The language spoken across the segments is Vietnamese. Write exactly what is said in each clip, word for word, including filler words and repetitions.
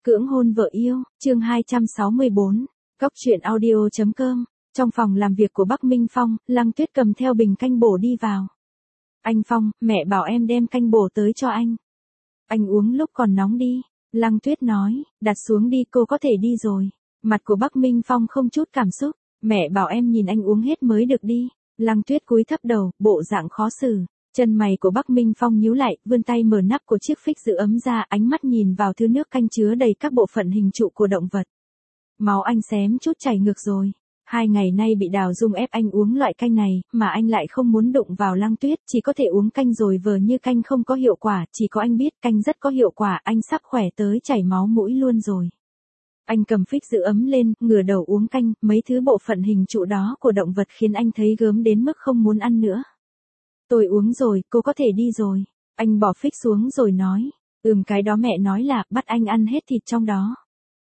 Cưỡng hôn vợ yêu, chương hai trăm sáu mươi bốn, Cóc truyện audio.com. Trong phòng làm việc của Bắc Minh Phong, Lăng Tuyết cầm theo bình canh bổ đi vào. Anh Phong, mẹ bảo em đem canh bổ tới cho anh. Anh uống lúc còn nóng đi. Lăng Tuyết nói, đặt xuống đi, cô có thể đi rồi. Mặt của Bắc Minh Phong không chút cảm xúc. Mẹ bảo em nhìn anh uống hết mới được đi. Lăng Tuyết cúi thấp đầu, bộ dạng khó xử. Chân mày của Bắc Minh Phong nhíu lại, vươn tay mở nắp của chiếc phích giữ ấm ra, ánh mắt nhìn vào thứ nước canh chứa đầy các bộ phận hình trụ của động vật. Máu anh xém chút chảy ngược rồi. Hai ngày nay bị Đào Dung ép anh uống loại canh này, mà anh lại không muốn đụng vào Lăng Tuyết, chỉ có thể uống canh rồi vờ như canh không có hiệu quả, chỉ có anh biết canh rất có hiệu quả, anh sắp khỏe tới chảy máu mũi luôn rồi. Anh cầm phích giữ ấm lên, ngửa đầu uống canh, mấy thứ bộ phận hình trụ đó của động vật khiến anh thấy gớm đến mức không muốn ăn nữa. Tôi uống rồi, cô có thể đi rồi. Anh bỏ phích xuống rồi nói. Ừm, cái đó mẹ nói là bắt anh ăn hết thịt trong đó.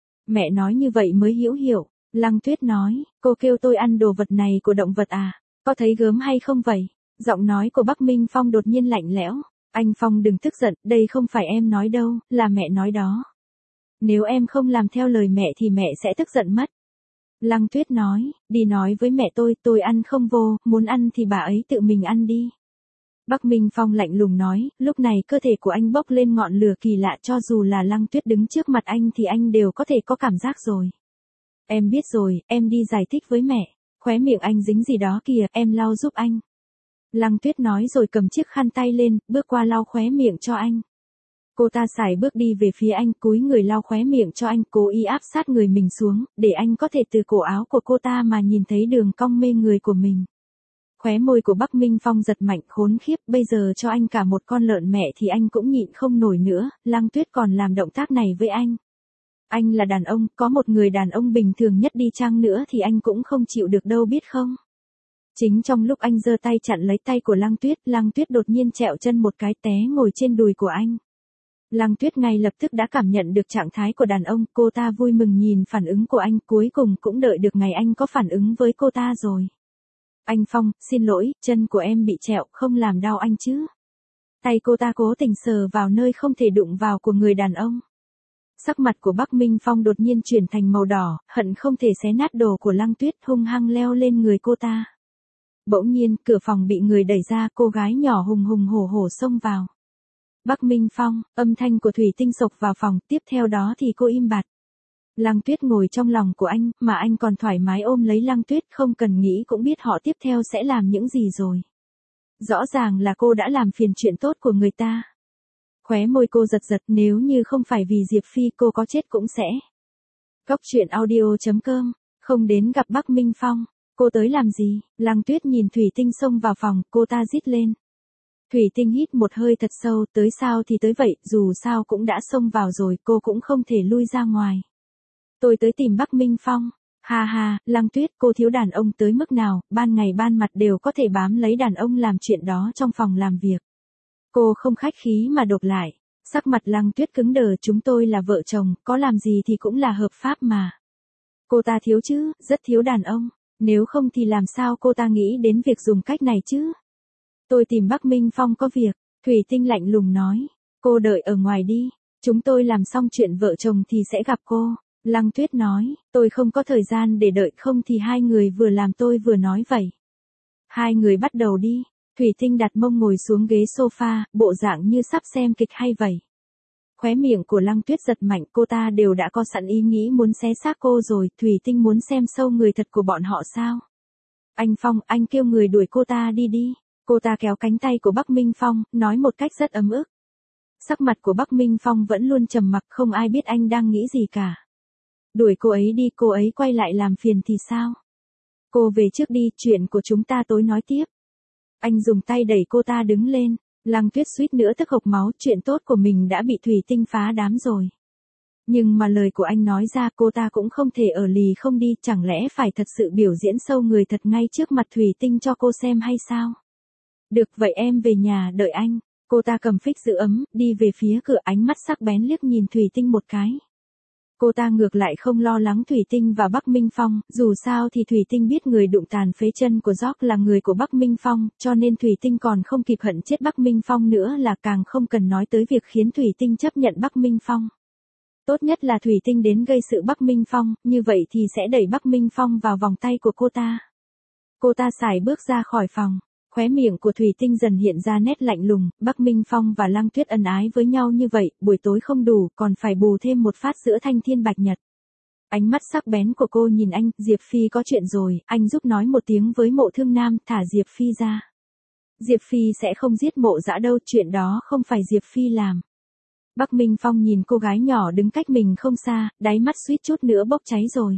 Mẹ nói như vậy mới hữu hiệu. Lăng Tuyết nói, cô kêu tôi ăn đồ vật này của động vật à? Có thấy gớm hay không vậy? Giọng nói của Bắc Minh Phong đột nhiên lạnh lẽo. Anh Phong đừng tức giận, đây không phải em nói đâu, là mẹ nói đó. Nếu em không làm theo lời mẹ thì mẹ sẽ tức giận mất. Lăng Tuyết nói, đi nói với mẹ tôi, tôi ăn không vô, muốn ăn thì bà ấy tự mình ăn đi. Bắc Minh Phong lạnh lùng nói, lúc này cơ thể của anh bốc lên ngọn lửa kỳ lạ, cho dù là Lăng Tuyết đứng trước mặt anh thì anh đều có thể có cảm giác rồi. Em biết rồi, em đi giải thích với mẹ. Khóe miệng anh dính gì đó kìa, em lau giúp anh. Lăng Tuyết nói rồi cầm chiếc khăn tay lên, bước qua lau khóe miệng cho anh. Cô ta sải bước đi về phía anh, cúi người lau khóe miệng cho anh, cố ý áp sát người mình xuống, để anh có thể từ cổ áo của cô ta mà nhìn thấy đường cong mê người của mình. Khóe môi của Bắc Minh Phong giật mạnh, khốn khiếp, bây giờ cho anh cả một con lợn mẹ thì anh cũng nhịn không nổi nữa, Lăng Tuyết còn làm động tác này với anh. Anh là đàn ông, có một người đàn ông bình thường nhất đi chăng nữa thì anh cũng không chịu được đâu biết không? Chính trong lúc anh giơ tay chặn lấy tay của Lăng Tuyết, Lăng Tuyết đột nhiên trẹo chân một cái té ngồi trên đùi của anh. Lăng Tuyết ngay lập tức đã cảm nhận được trạng thái của đàn ông, cô ta vui mừng nhìn phản ứng của anh, cuối cùng cũng đợi được ngày anh có phản ứng với cô ta rồi. Anh Phong, xin lỗi, chân của em bị trẹo, không làm đau anh chứ? Tay cô ta cố tình sờ vào nơi không thể đụng vào của người đàn ông. Sắc mặt của Bắc Minh Phong đột nhiên chuyển thành màu đỏ, hận không thể xé nát đồ của Lăng Tuyết, hung hăng leo lên người cô ta. Bỗng nhiên, cửa phòng bị người đẩy ra, cô gái nhỏ hùng hùng hổ hổ xông vào. Bắc Minh Phong, âm thanh của Thủy Tinh sộc vào phòng, tiếp theo đó thì cô im bặt. Lăng Tuyết ngồi trong lòng của anh, mà anh còn thoải mái ôm lấy Lăng Tuyết, không cần nghĩ cũng biết họ tiếp theo sẽ làm những gì rồi. Rõ ràng là cô đã làm phiền chuyện tốt của người ta. Khóe môi cô giật giật, nếu như không phải vì Diệp Phi cô có chết cũng sẽ. Cóc truyện audio.com, không đến gặp Bắc Minh Phong, cô tới làm gì? Lăng Tuyết nhìn Thủy Tinh xông vào phòng, cô ta rít lên. Thủy Tinh hít một hơi thật sâu, tới sao thì tới vậy, dù sao cũng đã xông vào rồi, cô cũng không thể lui ra ngoài. Tôi tới tìm Bắc Minh Phong. Ha ha, Lăng Tuyết, cô thiếu đàn ông tới mức nào, ban ngày ban mặt đều có thể bám lấy đàn ông làm chuyện đó trong phòng làm việc. Cô không khách khí mà đột lại. Sắc mặt Lăng Tuyết cứng đờ, chúng tôi là vợ chồng, có làm gì thì cũng là hợp pháp mà. Cô ta thiếu chứ, rất thiếu đàn ông. Nếu không thì làm sao cô ta nghĩ đến việc dùng cách này chứ? Tôi tìm Bắc Minh Phong có việc. Thủy Tinh lạnh lùng nói. Cô đợi ở ngoài đi. Chúng tôi làm xong chuyện vợ chồng thì sẽ gặp cô. Lăng Tuyết nói, tôi không có thời gian để đợi, không thì hai người vừa làm tôi vừa nói vậy. Hai người bắt đầu đi. Thủy Tinh đặt mông ngồi xuống ghế sofa, bộ dạng như sắp xem kịch hay vậy. Khóe miệng của Lăng Tuyết giật mạnh, cô ta đều đã có sẵn ý nghĩ muốn xé xác cô rồi, Thủy Tinh muốn xem sâu người thật của bọn họ sao? Anh Phong, anh kêu người đuổi cô ta đi đi. Cô ta kéo cánh tay của Bắc Minh Phong, nói một cách rất ấm ức. Sắc mặt của Bắc Minh Phong vẫn luôn trầm mặc, không ai biết anh đang nghĩ gì cả. Đuổi cô ấy đi, cô ấy quay lại làm phiền thì sao? Cô về trước đi, chuyện của chúng ta tối nói tiếp. Anh dùng tay đẩy cô ta đứng lên. Lăng Tuyết suýt nữa tức hộc máu, chuyện tốt của mình đã bị Thủy Tinh phá đám rồi. Nhưng mà lời của anh nói ra, cô ta cũng không thể ở lì không đi, chẳng lẽ phải thật sự biểu diễn sâu người thật ngay trước mặt Thủy Tinh cho cô xem hay sao? Được, vậy em về nhà đợi anh. Cô ta cầm phích giữ ấm, đi về phía cửa, ánh mắt sắc bén liếc nhìn Thủy Tinh một cái. Cô ta ngược lại không lo lắng Thủy Tinh và Bắc Minh Phong, dù sao thì Thủy Tinh biết người đụng tàn phế chân của Jock là người của Bắc Minh Phong, cho nên Thủy Tinh còn không kịp hận chết Bắc Minh Phong nữa, là càng không cần nói tới việc khiến Thủy Tinh chấp nhận Bắc Minh Phong. Tốt nhất là Thủy Tinh đến gây sự Bắc Minh Phong, như vậy thì sẽ đẩy Bắc Minh Phong vào vòng tay của cô ta. Cô ta sải bước ra khỏi phòng. Khóe miệng của Thủy Tinh dần hiện ra nét lạnh lùng, Bắc Minh Phong và Lăng Tuyết ân ái với nhau như vậy, buổi tối không đủ, còn phải bù thêm một phát giữa thanh thiên bạch nhật. Ánh mắt sắc bén của cô nhìn anh, Diệp Phi có chuyện rồi, anh giúp nói một tiếng với Mộ Thương Nam, thả Diệp Phi ra. Diệp Phi sẽ không giết Mộ Dã đâu, chuyện đó không phải Diệp Phi làm. Bắc Minh Phong nhìn cô gái nhỏ đứng cách mình không xa, đáy mắt suýt chút nữa bốc cháy rồi.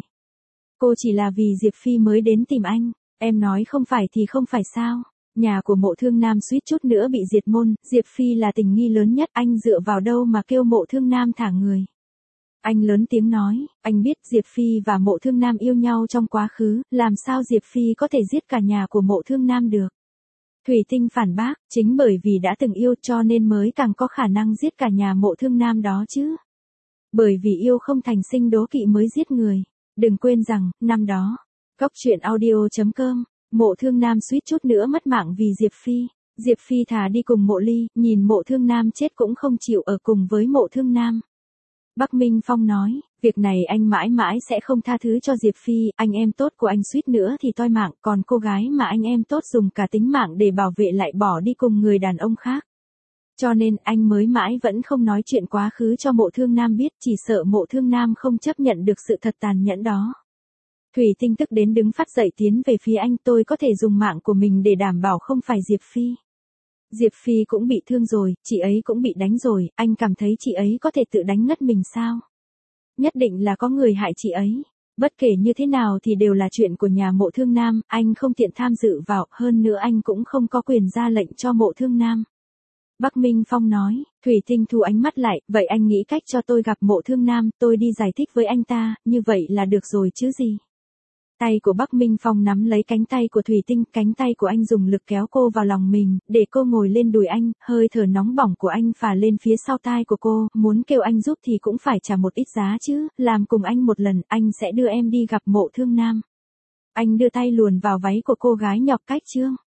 Cô chỉ là vì Diệp Phi mới đến tìm anh, em nói không phải thì không phải sao. Nhà của Mộ Thương Nam suýt chút nữa bị diệt môn, Diệp Phi là tình nghi lớn nhất, anh dựa vào đâu mà kêu Mộ Thương Nam thả người. Anh lớn tiếng nói, anh biết Diệp Phi và Mộ Thương Nam yêu nhau trong quá khứ, làm sao Diệp Phi có thể giết cả nhà của Mộ Thương Nam được. Thủy Tinh phản bác, chính bởi vì đã từng yêu cho nên mới càng có khả năng giết cả nhà Mộ Thương Nam đó chứ. Bởi vì yêu không thành sinh đố kỵ mới giết người. Đừng quên rằng, năm đó, Cóc truyện audio chấm com, Mộ Thương Nam suýt chút nữa mất mạng vì Diệp Phi. Diệp Phi thà đi cùng Mộ Ly, nhìn Mộ Thương Nam chết cũng không chịu ở cùng với Mộ Thương Nam. Bắc Minh Phong nói, việc này anh mãi mãi sẽ không tha thứ cho Diệp Phi, anh em tốt của anh suýt nữa thì toi mạng, còn cô gái mà anh em tốt dùng cả tính mạng để bảo vệ lại bỏ đi cùng người đàn ông khác. Cho nên anh mới mãi vẫn không nói chuyện quá khứ cho Mộ Thương Nam biết, chỉ sợ Mộ Thương Nam không chấp nhận được sự thật tàn nhẫn đó. Thủy Tinh tức đến đứng phát dậy tiến về phía anh, tôi có thể dùng mạng của mình để đảm bảo không phải Diệp Phi. Diệp Phi cũng bị thương rồi, chị ấy cũng bị đánh rồi, anh cảm thấy chị ấy có thể tự đánh ngất mình sao? Nhất định là có người hại chị ấy. Bất kể như thế nào thì đều là chuyện của nhà Mộ Thương Nam, anh không tiện tham dự vào, hơn nữa anh cũng không có quyền ra lệnh cho Mộ Thương Nam. Bắc Minh Phong nói, Thủy Tinh thu ánh mắt lại, vậy anh nghĩ cách cho tôi gặp Mộ Thương Nam, tôi đi giải thích với anh ta, như vậy là được rồi chứ gì? Tay của Bắc Minh Phong nắm lấy cánh tay của Thủy Tinh, cánh tay của anh dùng lực kéo cô vào lòng mình, để cô ngồi lên đùi anh, hơi thở nóng bỏng của anh phả lên phía sau tai của cô, muốn kêu anh giúp thì cũng phải trả một ít giá chứ, làm cùng anh một lần, anh sẽ đưa em đi gặp Mộ Thương Nam. Anh đưa tay luồn vào váy của cô gái nhọc cách chương.